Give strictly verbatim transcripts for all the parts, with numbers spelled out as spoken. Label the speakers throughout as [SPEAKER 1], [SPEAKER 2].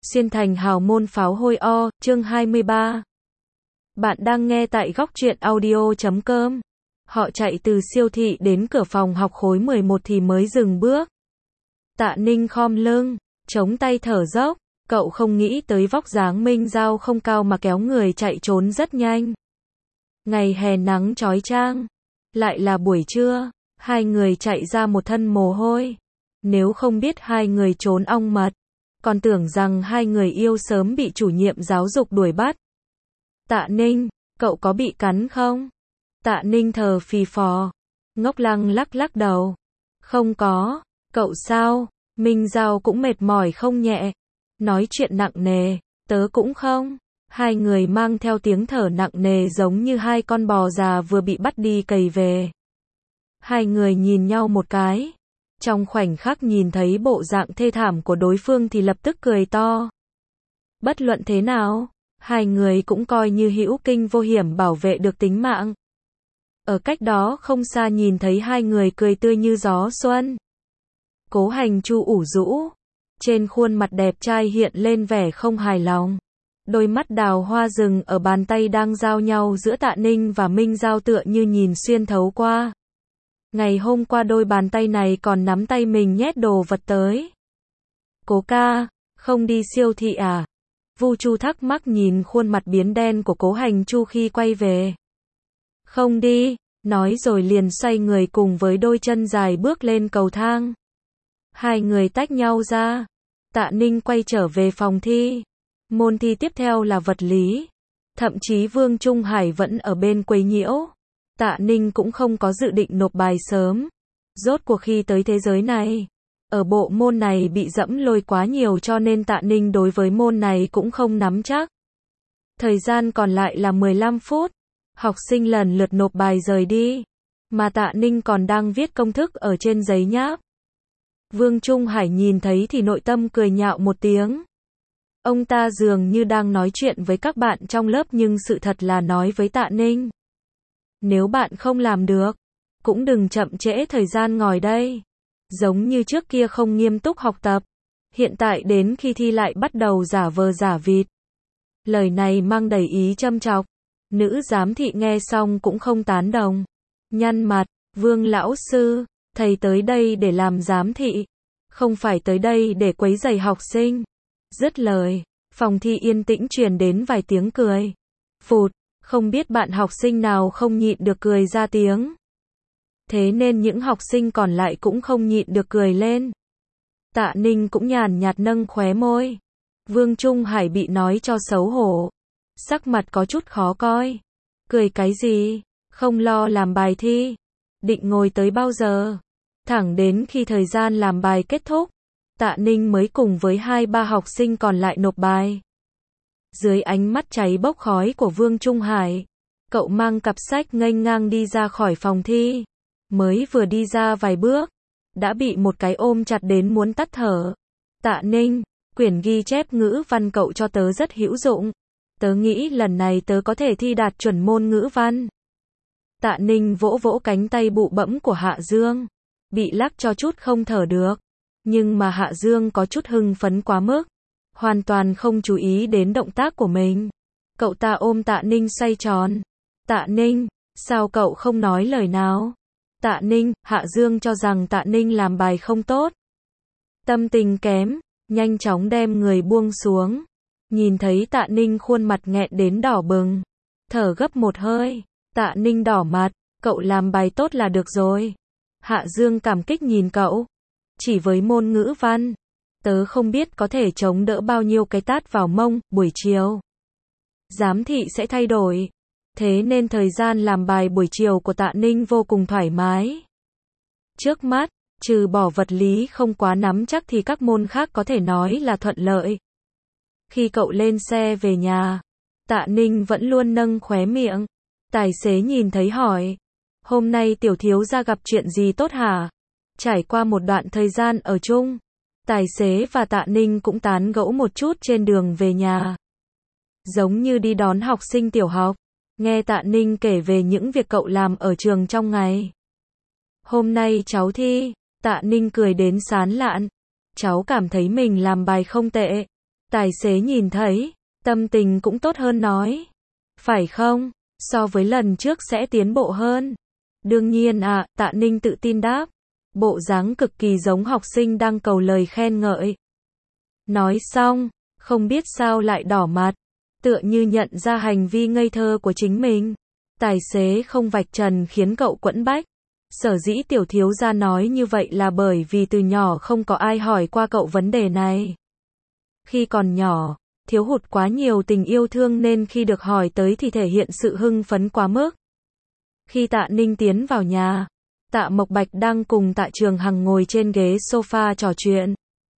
[SPEAKER 1] Xuyên thành hào môn pháo hôi o, chương hai mươi ba. Bạn đang nghe tại góc truyện audio chấm com. Họ chạy từ siêu thị đến cửa phòng học khối mười một thì mới dừng bước. Tạ Ninh khom lưng, chống tay thở dốc, cậu không nghĩ tới vóc dáng Minh Giao không cao mà kéo người chạy trốn rất nhanh. Ngày hè nắng chói chang, lại là buổi trưa, hai người chạy ra một thân mồ hôi. Nếu không biết hai người trốn ong mật, còn tưởng rằng hai người yêu sớm bị chủ nhiệm giáo dục đuổi bắt. Tạ Ninh, cậu có bị cắn không? Tạ Ninh thở phì phò. Ngốc Lăng lắc lắc đầu. Không có, cậu sao? Minh Giao cũng mệt mỏi không nhẹ. Nói chuyện nặng nề, tớ cũng không. Hai người mang theo tiếng thở nặng nề giống như hai con bò già vừa bị bắt đi cày về. Hai người nhìn nhau một cái. Trong khoảnh khắc nhìn thấy bộ dạng thê thảm của đối phương thì lập tức cười to. Bất luận thế nào, hai người cũng coi như hữu kinh vô hiểm bảo vệ được tính mạng. Ở cách đó không xa nhìn thấy hai người cười tươi như gió xuân. Cố Hành Chu ủ rũ, trên khuôn mặt đẹp trai hiện lên vẻ không hài lòng. Đôi mắt đào hoa rừng ở bàn tay đang giao nhau giữa Tạ Ninh và Minh Giao tựa như nhìn xuyên thấu qua. Ngày hôm qua đôi bàn tay này còn nắm tay mình nhét đồ vật tới. Cố ca, không đi siêu thị à? Vu Chu thắc mắc nhìn khuôn mặt biến đen của Cố Hành Chu khi quay về. Không đi, nói rồi liền xoay người cùng với đôi chân dài bước lên cầu thang. Hai người tách nhau ra. Tạ Ninh quay trở về phòng thi. Môn thi tiếp theo là vật lý. Thậm chí Vương Trung Hải vẫn ở bên quấy nhiễu. Tạ Ninh cũng không có dự định nộp bài sớm. Rốt cuộc khi tới thế giới này, ở bộ môn này bị dẫm lôi quá nhiều cho nên Tạ Ninh đối với môn này cũng không nắm chắc. Thời gian còn lại là mười lăm phút. Học sinh lần lượt nộp bài rời đi. Mà Tạ Ninh còn đang viết công thức ở trên giấy nháp. Vương Trung Hải nhìn thấy thì nội tâm cười nhạo một tiếng. Ông ta dường như đang nói chuyện với các bạn trong lớp nhưng sự thật là nói với Tạ Ninh. Nếu bạn không làm được, cũng đừng chậm trễ thời gian ngồi đây. Giống như trước kia không nghiêm túc học tập, hiện tại đến khi thi lại bắt đầu giả vờ giả vịt. Lời này mang đầy ý châm chọc. Nữ giám thị nghe xong cũng không tán đồng. Nhăn mặt, Vương lão sư, thầy tới đây để làm giám thị, không phải tới đây để quấy rầy học sinh. Dứt lời, phòng thi yên tĩnh truyền đến vài tiếng cười. Phụt. Không biết bạn học sinh nào không nhịn được cười ra tiếng. Thế nên những học sinh còn lại cũng không nhịn được cười lên. Tạ Ninh cũng nhàn nhạt nâng khóe môi. Vương Trung Hải bị nói cho xấu hổ. Sắc mặt có chút khó coi. Cười cái gì? Không lo làm bài thi. Định ngồi tới bao giờ? Thẳng đến khi thời gian làm bài kết thúc, Tạ Ninh mới cùng với hai ba học sinh còn lại nộp bài. Dưới ánh mắt cháy bốc khói của Vương Trung Hải, cậu mang cặp sách nghênh ngang đi ra khỏi phòng thi. Mới vừa đi ra vài bước, đã bị một cái ôm chặt đến muốn tắt thở. Tạ Ninh, quyển ghi chép ngữ văn cậu cho tớ rất hữu dụng. Tớ nghĩ lần này tớ có thể thi đạt chuẩn môn ngữ văn. Tạ Ninh vỗ vỗ cánh tay bụ bẫm của Hạ Dương, bị lắc cho chút không thở được. Nhưng mà Hạ Dương có chút hưng phấn quá mức, hoàn toàn không chú ý đến động tác của mình. Cậu ta ôm Tạ Ninh xoay tròn. Tạ Ninh, sao cậu không nói lời nào? Tạ Ninh, Hạ Dương cho rằng Tạ Ninh làm bài không tốt. Tâm tình kém, nhanh chóng đem người buông xuống. Nhìn thấy Tạ Ninh khuôn mặt nghẹn đến đỏ bừng. Thở gấp một hơi. Tạ Ninh đỏ mặt, cậu làm bài tốt là được rồi. Hạ Dương cảm kích nhìn cậu. Chỉ với môn ngữ văn, tớ không biết có thể chống đỡ bao nhiêu cái tát vào mông, buổi chiều. Giám thị sẽ thay đổi. Thế nên thời gian làm bài buổi chiều của Tạ Ninh vô cùng thoải mái. Trước mắt, trừ bỏ vật lý không quá nắm chắc thì các môn khác có thể nói là thuận lợi. Khi cậu lên xe về nhà, Tạ Ninh vẫn luôn nâng khóe miệng. Tài xế nhìn thấy hỏi. Hôm nay tiểu thiếu gia gặp chuyện gì tốt hả? Trải qua một đoạn thời gian ở chung, tài xế và Tạ Ninh cũng tán gẫu một chút trên đường về nhà. Giống như đi đón học sinh tiểu học. Nghe Tạ Ninh kể về những việc cậu làm ở trường trong ngày. Hôm nay cháu thi, Tạ Ninh cười đến sán lạn. Cháu cảm thấy mình làm bài không tệ. Tài xế nhìn thấy, tâm tình cũng tốt hơn nói. Phải không? So với lần trước sẽ tiến bộ hơn. Đương nhiên ạ, à, Tạ Ninh tự tin đáp. Bộ dáng cực kỳ giống học sinh đang cầu lời khen ngợi. Nói xong, không biết sao lại đỏ mặt, tựa như nhận ra hành vi ngây thơ của chính mình. Tài xế không vạch trần khiến cậu quẫn bách. Sở dĩ tiểu thiếu gia nói như vậy là bởi vì từ nhỏ không có ai hỏi qua cậu vấn đề này. Khi còn nhỏ, thiếu hụt quá nhiều tình yêu thương nên khi được hỏi tới thì thể hiện sự hưng phấn quá mức. Khi Tạ Ninh tiến vào nhà, Tạ Mộc Bạch đang cùng Tạ Trường Hằng ngồi trên ghế sofa trò chuyện.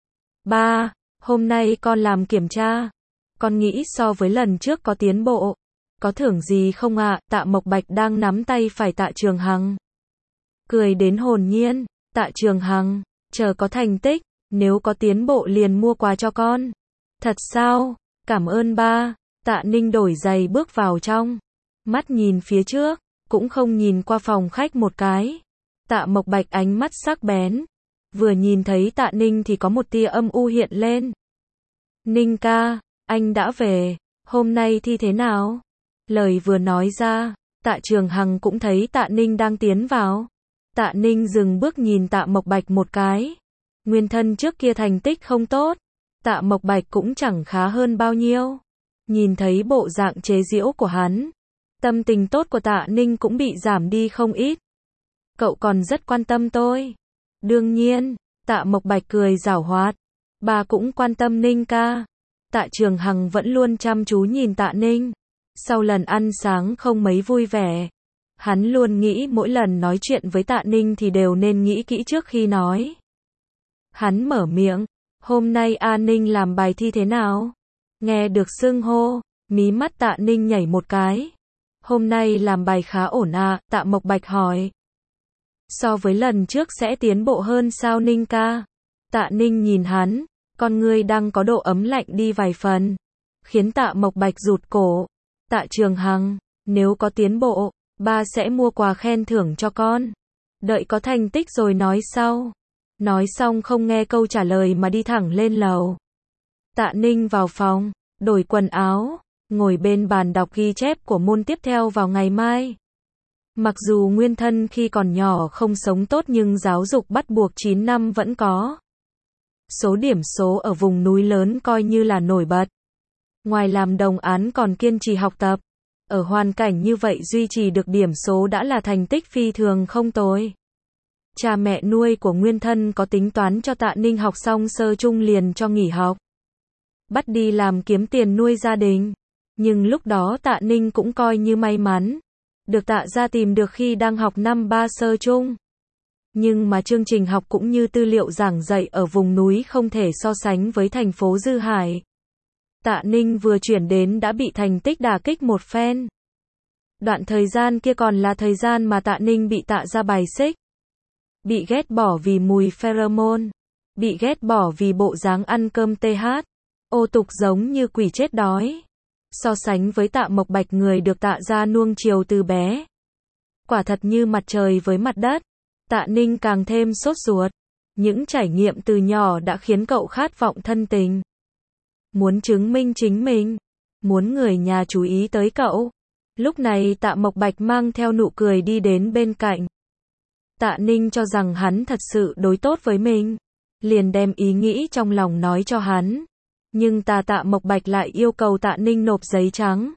[SPEAKER 1] Ba, hôm nay con làm kiểm tra. Con nghĩ so với lần trước có tiến bộ. Có thưởng gì không ạ? À? Tạ Mộc Bạch đang nắm tay phải Tạ Trường Hằng. Cười đến hồn nhiên. Tạ Trường Hằng, chờ có thành tích, nếu có tiến bộ liền mua quà cho con. Thật sao? Cảm ơn ba. Tạ Ninh đổi giày bước vào trong. Mắt nhìn phía trước, cũng không nhìn qua phòng khách một cái. Tạ Mộc Bạch ánh mắt sắc bén. Vừa nhìn thấy Tạ Ninh thì có một tia âm u hiện lên. Ninh ca, anh đã về, hôm nay thi thế nào? Lời vừa nói ra, Tạ Trường Hằng cũng thấy Tạ Ninh đang tiến vào. Tạ Ninh dừng bước nhìn Tạ Mộc Bạch một cái. Nguyên thân trước kia thành tích không tốt, Tạ Mộc Bạch cũng chẳng khá hơn bao nhiêu. Nhìn thấy bộ dạng chế giễu của hắn, tâm tình tốt của Tạ Ninh cũng bị giảm đi không ít. Cậu còn rất quan tâm tôi. Đương nhiên, Tạ Mộc Bạch cười giảo hoạt. Bà cũng quan tâm Ninh ca. Tạ Trường Hằng vẫn luôn chăm chú nhìn Tạ Ninh. Sau lần ăn sáng không mấy vui vẻ, hắn luôn nghĩ mỗi lần nói chuyện với Tạ Ninh thì đều nên nghĩ kỹ trước khi nói. Hắn mở miệng, hôm nay A Ninh làm bài thi thế nào? Nghe được xưng hô, mí mắt Tạ Ninh nhảy một cái. Hôm nay làm bài khá ổn à, Tạ Mộc Bạch hỏi. So với lần trước sẽ tiến bộ hơn sao Ninh ca? Tạ Ninh nhìn hắn, con ngươi đang có độ ấm lạnh đi vài phần, khiến Tạ Mộc Bạch rụt cổ. Tạ Trường Hằng, nếu có tiến bộ, ba sẽ mua quà khen thưởng cho con. Đợi có thành tích rồi nói sau. Nói xong không nghe câu trả lời mà đi thẳng lên lầu. Tạ Ninh vào phòng, đổi quần áo, ngồi bên bàn đọc ghi chép của môn tiếp theo vào ngày mai. Mặc dù nguyên thân khi còn nhỏ không sống tốt nhưng giáo dục bắt buộc chín năm vẫn có. Số điểm số ở vùng núi lớn coi như là nổi bật. Ngoài làm đồng án còn kiên trì học tập. Ở hoàn cảnh như vậy duy trì được điểm số đã là thành tích phi thường không tồi. Cha mẹ nuôi của nguyên thân có tính toán cho Tạ Ninh học xong sơ trung liền cho nghỉ học. Bắt đi làm kiếm tiền nuôi gia đình. Nhưng lúc đó Tạ Ninh cũng coi như may mắn. Được Tạ gia tìm được khi đang học năm ba sơ trung. Nhưng mà chương trình học cũng như tư liệu giảng dạy ở vùng núi không thể so sánh với thành phố Dư Hải. Tạ Ninh vừa chuyển đến đã bị thành tích đả kích một phen. Đoạn thời gian kia còn là thời gian mà Tạ Ninh bị Tạ gia bài xích. Bị ghét bỏ vì mùi pheromone. Bị ghét bỏ vì bộ dáng ăn cơm tê hát. Ô tục giống như quỷ chết đói. So sánh với Tạ Mộc Bạch người được Tạ gia nuông chiều từ bé. Quả thật như mặt trời với mặt đất. Tạ Ninh càng thêm sốt ruột. Những trải nghiệm từ nhỏ đã khiến cậu khát vọng thân tình. Muốn chứng minh chính mình. Muốn người nhà chú ý tới cậu. Lúc này Tạ Mộc Bạch mang theo nụ cười đi đến bên cạnh. Tạ Ninh cho rằng hắn thật sự đối tốt với mình. Liền đem ý nghĩ trong lòng nói cho hắn. Nhưng ta Tạ Mộc Bạch lại yêu cầu Tạ Ninh nộp giấy trắng.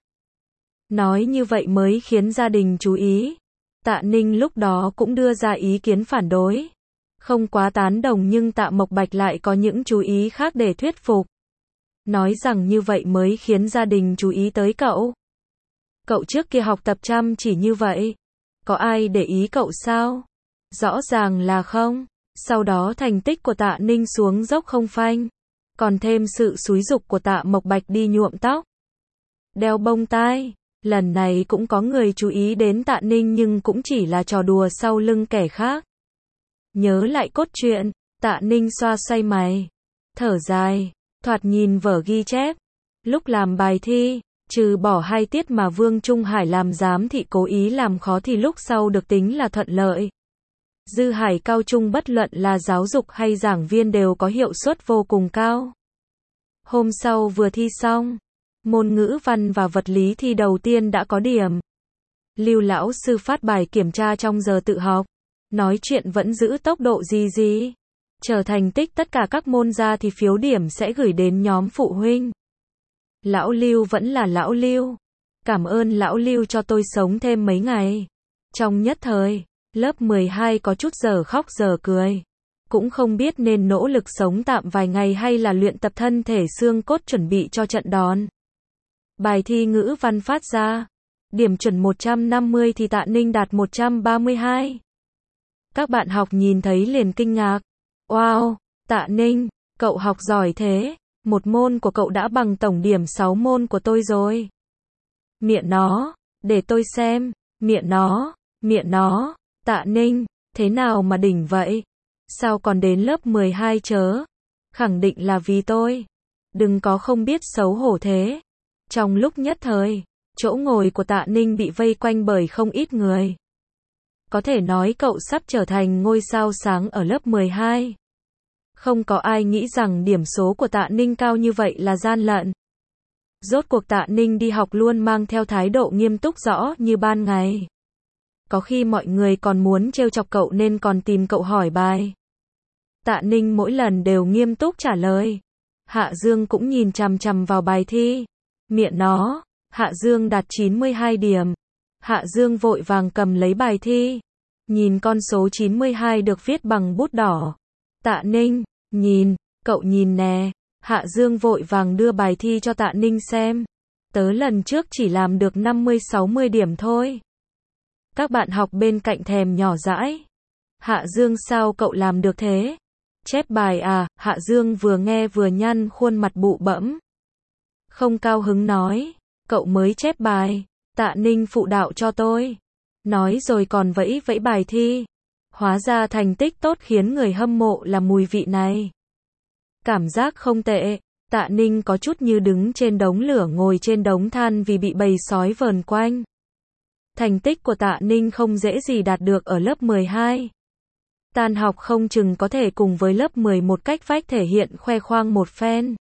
[SPEAKER 1] Nói như vậy mới khiến gia đình chú ý. Tạ Ninh lúc đó cũng đưa ra ý kiến phản đối. Không quá tán đồng nhưng Tạ Mộc Bạch lại có những chú ý khác để thuyết phục. Nói rằng như vậy mới khiến gia đình chú ý tới cậu. Cậu trước kia học tập chăm chỉ như vậy. Có ai để ý cậu sao? Rõ ràng là không. Sau đó thành tích của Tạ Ninh xuống dốc không phanh. Còn thêm sự xúi giục của Tạ Mộc Bạch đi nhuộm tóc. Đeo bông tai. Lần này cũng có người chú ý đến Tạ Ninh nhưng cũng chỉ là trò đùa sau lưng kẻ khác. Nhớ lại cốt truyện, Tạ Ninh xoa xoay mày. Thở dài, thoạt nhìn vở ghi chép. Lúc làm bài thi, trừ bỏ hai tiết mà Vương Trung Hải làm giám thị cố ý làm khó thì lúc sau được tính là thuận lợi. Dư Hải cao trung bất luận là giáo dục hay giảng viên đều có hiệu suất vô cùng cao. Hôm sau vừa thi xong, môn ngữ văn và vật lý thi đầu tiên đã có điểm. Lưu lão sư phát bài kiểm tra trong giờ tự học. Nói chuyện vẫn giữ tốc độ gì gì. Chờ thành tích tất cả các môn ra thì phiếu điểm sẽ gửi đến nhóm phụ huynh. Lão Lưu vẫn là lão Lưu. Cảm ơn lão Lưu cho tôi sống thêm mấy ngày. Trong nhất thời, lớp mười hai có chút giờ khóc giờ cười. Cũng không biết nên nỗ lực sống tạm vài ngày hay là luyện tập thân thể xương cốt chuẩn bị cho trận đón. Bài thi ngữ văn phát ra. Điểm chuẩn một trăm năm mươi thì Tạ Ninh đạt một trăm ba mươi hai. Các bạn học nhìn thấy liền kinh ngạc. Wow, Tạ Ninh, cậu học giỏi thế. Một môn của cậu đã bằng tổng điểm sáu môn của tôi rồi. Mẹ nó, để tôi xem. Mẹ nó, mẹ nó, Tạ Ninh, thế nào mà đỉnh vậy? Sao còn đến lớp mười hai chớ? Khẳng định là vì tôi. Đừng có không biết xấu hổ thế. Trong lúc nhất thời, chỗ ngồi của Tạ Ninh bị vây quanh bởi không ít người. Có thể nói cậu sắp trở thành ngôi sao sáng ở lớp mười hai. Không có ai nghĩ rằng điểm số của Tạ Ninh cao như vậy là gian lận. Rốt cuộc Tạ Ninh đi học luôn mang theo thái độ nghiêm túc rõ như ban ngày. Có khi mọi người còn muốn trêu chọc cậu nên còn tìm cậu hỏi bài. Tạ Ninh mỗi lần đều nghiêm túc trả lời. Hạ Dương cũng nhìn chằm chằm vào bài thi. Mẹ nó, Hạ Dương đạt chín mươi hai điểm. Hạ Dương vội vàng cầm lấy bài thi. Nhìn con số chín mươi hai được viết bằng bút đỏ. Tạ Ninh, nhìn, cậu nhìn nè. Hạ Dương vội vàng đưa bài thi cho Tạ Ninh xem. Tớ lần trước chỉ làm được năm mươi sáu mươi điểm thôi. Các bạn học bên cạnh thèm nhỏ dãi. Hạ Dương sao cậu làm được thế? Chép bài à? Hạ Dương vừa nghe vừa nhăn khuôn mặt bụ bẫm. Không cao hứng nói, cậu mới chép bài, Tạ Ninh phụ đạo cho tôi. Nói rồi còn vẫy vẫy bài thi. Hóa ra thành tích tốt khiến người hâm mộ là mùi vị này. Cảm giác không tệ, Tạ Ninh có chút như đứng trên đống lửa ngồi trên đống than vì bị bầy sói vờn quanh. Thành tích của Tạ Ninh không dễ gì đạt được ở lớp mười hai. Tan học không chừng có thể cùng với lớp mười một cách vách thể hiện khoe khoang một phen.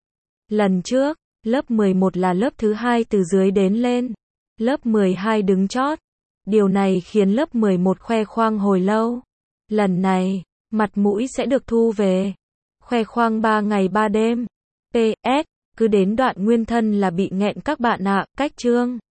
[SPEAKER 1] Lần trước, lớp mười một là lớp thứ hai từ dưới đến lên. Lớp mười hai đứng chót. Điều này khiến lớp mười một khoe khoang hồi lâu. Lần này, mặt mũi sẽ được thu về. Khoe khoang ba ngày ba đêm. pê ét, cứ đến đoạn nguyên thân là bị nghẹn các bạn ạ, cách chương.